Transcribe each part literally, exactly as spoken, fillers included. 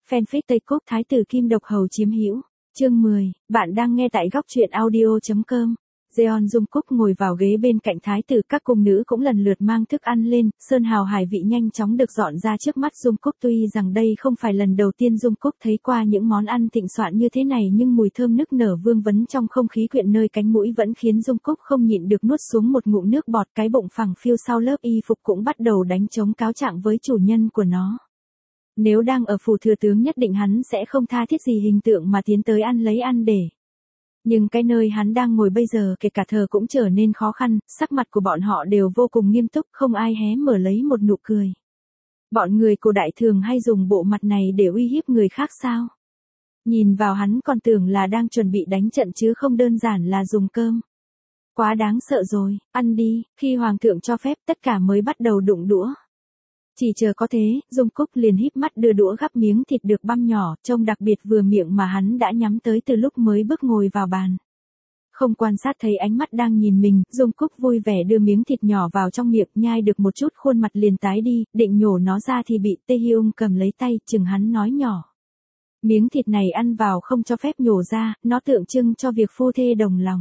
Fanfic Tây Cúc Thái tử Kim Độc Hầu chiếm hữu. Chương mười, bạn đang nghe tại góc truyện audio.com. Jeon Jungkook ngồi vào ghế bên cạnh thái tử, các cung nữ cũng lần lượt mang thức ăn lên, sơn hào hải vị nhanh chóng được dọn ra trước mắt Jungkook. Tuy rằng đây không phải lần đầu tiên Jungkook thấy qua những món ăn thịnh soạn như thế này, nhưng mùi thơm nức nở vương vấn trong không khí quyện nơi cánh mũi vẫn khiến Jungkook không nhịn được nuốt xuống một ngụm nước bọt. Cái bụng phẳng phiu sau lớp y phục cũng bắt đầu đánh trống cáo trạng với chủ nhân của nó. Nếu đang ở phủ thừa tướng nhất định hắn sẽ không tha thiết gì hình tượng mà tiến tới ăn lấy ăn để. Nhưng cái nơi hắn đang ngồi bây giờ kể cả thờ cũng trở nên khó khăn, sắc mặt của bọn họ đều vô cùng nghiêm túc, không ai hé mở lấy một nụ cười. Bọn người cổ đại thường hay dùng bộ mặt này để uy hiếp người khác sao? Nhìn vào hắn còn tưởng là đang chuẩn bị đánh trận chứ không đơn giản là dùng cơm. Quá đáng sợ rồi, ăn đi, khi hoàng thượng cho phép tất cả mới bắt đầu đụng đũa. Chỉ chờ có thế, Jungkook liền híp mắt đưa đũa gắp miếng thịt được băm nhỏ, trông đặc biệt vừa miệng mà hắn đã nhắm tới từ lúc mới bước ngồi vào bàn. Không quan sát thấy ánh mắt đang nhìn mình, Jungkook vui vẻ đưa miếng thịt nhỏ vào trong miệng, nhai được một chút khuôn mặt liền tái đi, định nhổ nó ra thì bị Taehyung cầm lấy tay, chừng hắn nói nhỏ. Miếng thịt này ăn vào không cho phép nhổ ra, nó tượng trưng cho việc phu thê đồng lòng.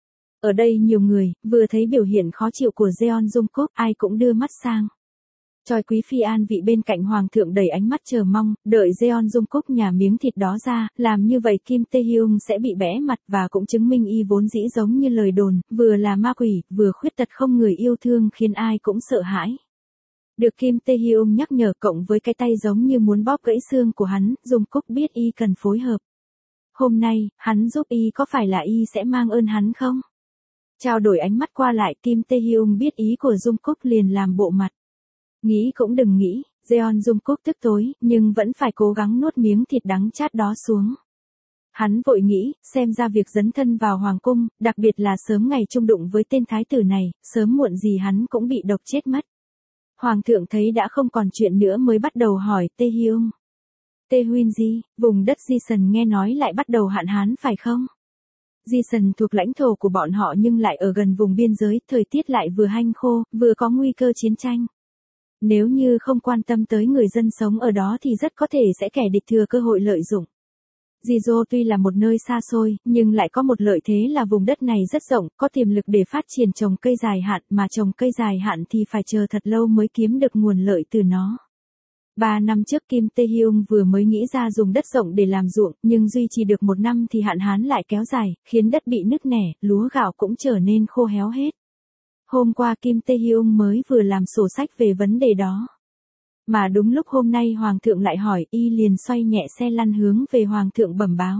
Ở đây nhiều người, vừa thấy biểu hiện khó chịu của Jeon Jungkook, ai cũng đưa mắt sang. Choi quý phi an vị bên cạnh hoàng thượng đầy ánh mắt chờ mong, đợi Jeon Jungkook nhả miếng thịt đó ra, làm như vậy Kim Taehyung sẽ bị bẽ mặt và cũng chứng minh y vốn dĩ giống như lời đồn, vừa là ma quỷ, vừa khuyết tật không người yêu thương khiến ai cũng sợ hãi. Được Kim Taehyung nhắc nhở cộng với cái tay giống như muốn bóp gãy xương của hắn, Jungkook biết y cần phối hợp. Hôm nay, hắn giúp y có phải là y sẽ mang ơn hắn không? Trao đổi ánh mắt qua lại, Kim Taehyung biết ý của Jungkook liền làm bộ mặt. Nghĩ cũng đừng nghĩ, Jeon Jungkook tức tối, nhưng vẫn phải cố gắng nuốt miếng thịt đắng chát đó xuống. Hắn vội nghĩ, xem ra việc dấn thân vào hoàng cung, đặc biệt là sớm ngày chung đụng với tên thái tử này, sớm muộn gì hắn cũng bị độc chết mất. Hoàng thượng thấy đã không còn chuyện nữa mới bắt đầu hỏi Taehyung. Taehyung gì, vùng đất Jisan nghe nói lại bắt đầu hạn hán phải không? Jisan thuộc lãnh thổ của bọn họ nhưng lại ở gần vùng biên giới, thời tiết lại vừa hanh khô, vừa có nguy cơ chiến tranh. Nếu như không quan tâm tới người dân sống ở đó thì rất có thể sẽ kẻ địch thừa cơ hội lợi dụng. Jeju tuy là một nơi xa xôi, nhưng lại có một lợi thế là vùng đất này rất rộng, có tiềm lực để phát triển trồng cây dài hạn, mà trồng cây dài hạn thì phải chờ thật lâu mới kiếm được nguồn lợi từ nó. Ba năm trước Kim Taehyung vừa mới nghĩ ra dùng đất rộng để làm ruộng, nhưng duy trì được một năm thì hạn hán lại kéo dài, khiến đất bị nứt nẻ, lúa gạo cũng trở nên khô héo hết. Hôm qua Kim Taehyung mới vừa làm sổ sách về vấn đề đó. Mà đúng lúc hôm nay hoàng thượng lại hỏi, y liền xoay nhẹ xe lăn hướng về hoàng thượng bẩm báo.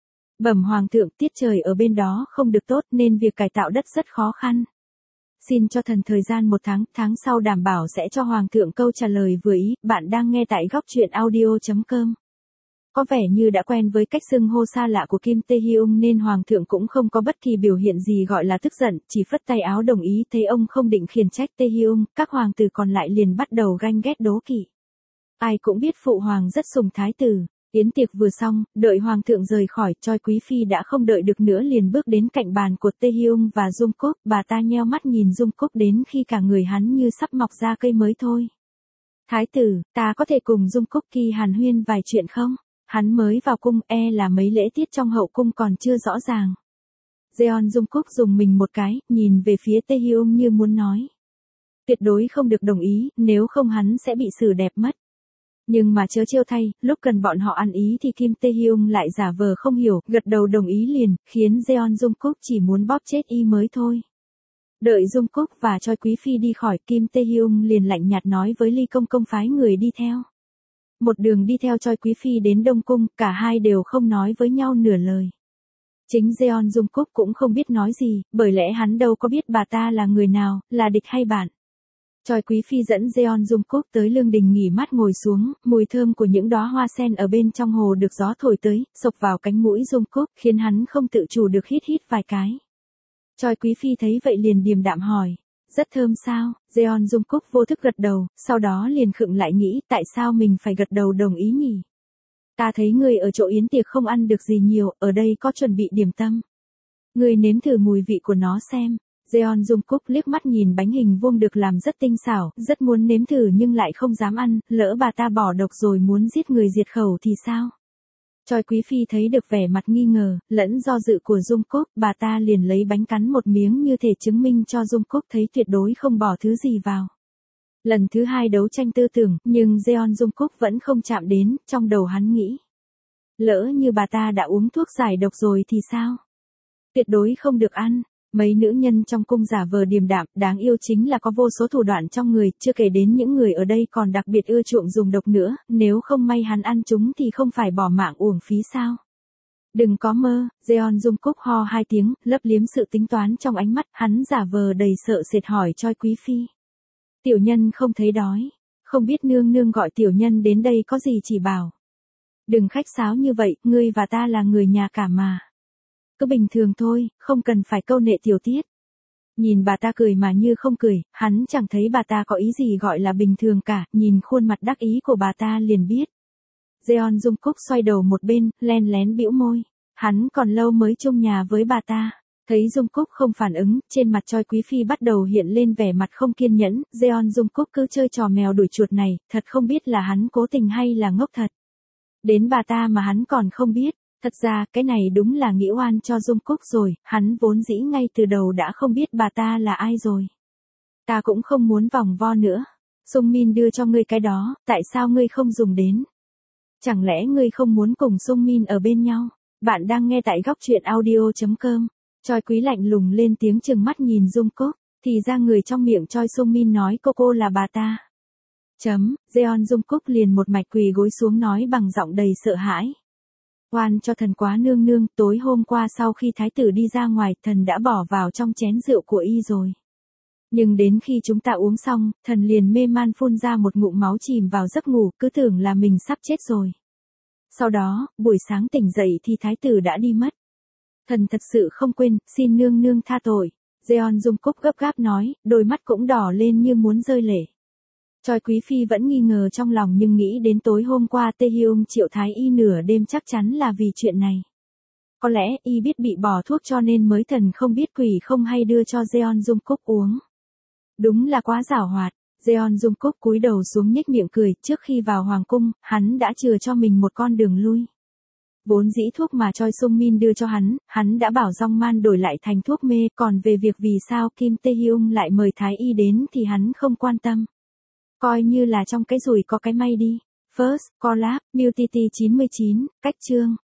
Bẩm hoàng thượng, tiết trời ở bên đó không được tốt nên việc cải tạo đất rất khó khăn. Xin cho thần thời gian một tháng, tháng sau đảm bảo sẽ cho hoàng thượng câu trả lời vừa ý. Bạn đang nghe tại góc truyện audio.com. Có vẻ như đã quen với cách xưng hô xa lạ của Kim Taehyung nên hoàng thượng cũng không có bất kỳ biểu hiện gì gọi là tức giận, chỉ phất tay áo đồng ý. Thấy ông không định khiển trách Taehyung, các hoàng tử còn lại liền bắt đầu ganh ghét đố kỵ. Ai cũng biết phụ hoàng rất sùng thái tử. Yến tiệc vừa xong, đợi hoàng thượng rời khỏi, Choi quý phi đã không đợi được nữa liền bước đến cạnh bàn của Taehyung và Jungkook. Bà ta nheo mắt nhìn Jungkook đến khi cả người hắn như sắp mọc ra cây mới thôi. Thái tử, ta có thể cùng Jungkook Ki hàn huyên vài chuyện không? Hắn mới vào cung, e là mấy lễ tiết trong hậu cung còn chưa rõ ràng. Jeon Jungkook dùng mình một cái, nhìn về phía Taehyung như muốn nói. Tuyệt đối không được đồng ý, nếu không hắn sẽ bị xử đẹp mất. Nhưng mà chớ trêu thay, lúc cần bọn họ ăn ý thì Kim Taehyung lại giả vờ không hiểu, gật đầu đồng ý liền, khiến Jeon Jungkook chỉ muốn bóp chết y mới thôi. Đợi Jungkook và Choi quý phi đi khỏi, Kim Taehyung liền lạnh nhạt nói với Ly công công phái người đi theo. Một đường đi theo Choi quý phi đến Đông cung, cả hai đều không nói với nhau nửa lời. Chính Jeon Jungkook cũng không biết nói gì, bởi lẽ hắn đâu có biết bà ta là người nào, là địch hay bạn. Choi quý phi dẫn Jeon Jungkook tới lương đình nghỉ mát ngồi xuống, mùi thơm của những đóa hoa sen ở bên trong hồ được gió thổi tới, xộc vào cánh mũi Jungkook, khiến hắn không tự chủ được hít hít vài cái. Choi quý phi thấy vậy liền điềm đạm hỏi. Rất thơm sao? Jeon Jungkook vô thức gật đầu, sau đó liền khựng lại nghĩ tại sao mình phải gật đầu đồng ý nhỉ? Ta thấy người ở chỗ yến tiệc không ăn được gì nhiều, ở đây có chuẩn bị điểm tâm. Người nếm thử mùi vị của nó xem. Jeon Jungkook liếc mắt nhìn bánh hình vuông được làm rất tinh xảo, rất muốn nếm thử nhưng lại không dám ăn, lỡ bà ta bỏ độc rồi muốn giết người diệt khẩu thì sao? Choi Quý Phi thấy được vẻ mặt nghi ngờ, lẫn do dự của Jungkook, bà ta liền lấy bánh cắn một miếng như thể chứng minh cho Jungkook thấy tuyệt đối không bỏ thứ gì vào. Lần thứ hai đấu tranh tư tưởng, nhưng Jeon Jungkook vẫn không chạm đến, trong đầu hắn nghĩ. Lỡ như bà ta đã uống thuốc giải độc rồi thì sao? Tuyệt đối không được ăn. Mấy nữ nhân trong cung giả vờ điềm đạm, đáng yêu chính là có vô số thủ đoạn trong người, chưa kể đến những người ở đây còn đặc biệt ưa chuộng dùng độc nữa, nếu không may hắn ăn chúng thì không phải bỏ mạng uổng phí sao? Đừng có mơ, Jeon Jungkook ho hai tiếng, lấp liếm sự tính toán trong ánh mắt, hắn giả vờ đầy sợ sệt hỏi Choi Quý Phi. Tiểu nhân không thấy đói, không biết nương nương gọi tiểu nhân đến đây có gì chỉ bảo. Đừng khách sáo như vậy, ngươi và ta là người nhà cả mà. Cứ bình thường thôi, không cần phải câu nệ tiểu tiết. Nhìn bà ta cười mà như không cười, hắn chẳng thấy bà ta có ý gì gọi là bình thường cả, nhìn khuôn mặt đắc ý của bà ta liền biết. Jeon Jungkook xoay đầu một bên, len lén bĩu môi. Hắn còn lâu mới chung nhà với bà ta. Thấy Jungkook không phản ứng, trên mặt Choi Quý Phi bắt đầu hiện lên vẻ mặt không kiên nhẫn, Jeon Jungkook cứ chơi trò mèo đuổi chuột này, thật không biết là hắn cố tình hay là ngốc thật. Đến bà ta mà hắn còn không biết. Thật ra, cái này đúng là nghĩ oan cho Jungkook rồi, hắn vốn dĩ ngay từ đầu đã không biết bà ta là ai rồi. Ta cũng không muốn vòng vo nữa. Sung Min đưa cho ngươi cái đó, tại sao ngươi không dùng đến? Chẳng lẽ ngươi không muốn cùng Sung Min ở bên nhau? Bạn đang nghe tại góc truyện audio chấm com. Choi Quý lạnh lùng lên tiếng trừng mắt nhìn Jungkook, thì ra người trong miệng Choi Sung Min nói cô cô là bà ta. Chấm, Jeon Jungkook liền một mạch quỳ gối xuống nói bằng giọng đầy sợ hãi. Oan cho thần quá nương nương, tối hôm qua sau khi thái tử đi ra ngoài, thần đã bỏ vào trong chén rượu của y rồi. Nhưng đến khi chúng ta uống xong, thần liền mê man phun ra một ngụm máu chìm vào giấc ngủ, cứ tưởng là mình sắp chết rồi. Sau đó, buổi sáng tỉnh dậy thì thái tử đã đi mất. Thần thật sự không quên, xin nương nương tha tội. Jeon Jungkook gấp gáp nói, đôi mắt cũng đỏ lên như muốn rơi lệ. Choi Quý Phi vẫn nghi ngờ trong lòng nhưng nghĩ đến tối hôm qua Tae Hyung triệu thái y nửa đêm chắc chắn là vì chuyện này. Có lẽ y biết bị bỏ thuốc cho nên mới thần không biết quỷ không hay đưa cho Jeon Jungkook uống. Đúng là quá giảo hoạt. Jeon Jungkook cúi đầu xuống nhếch miệng cười, trước khi vào hoàng cung, hắn đã chừa cho mình một con đường lui. Vốn dĩ thuốc mà Choi Sung Min đưa cho hắn, hắn đã bảo Jong Man đổi lại thành thuốc mê, còn về việc vì sao Kim Tae Hyung lại mời thái y đến thì hắn không quan tâm. Coi như là trong cái rủi có cái may đi. First, Collab, Beauty chín mươi chín, cách chương.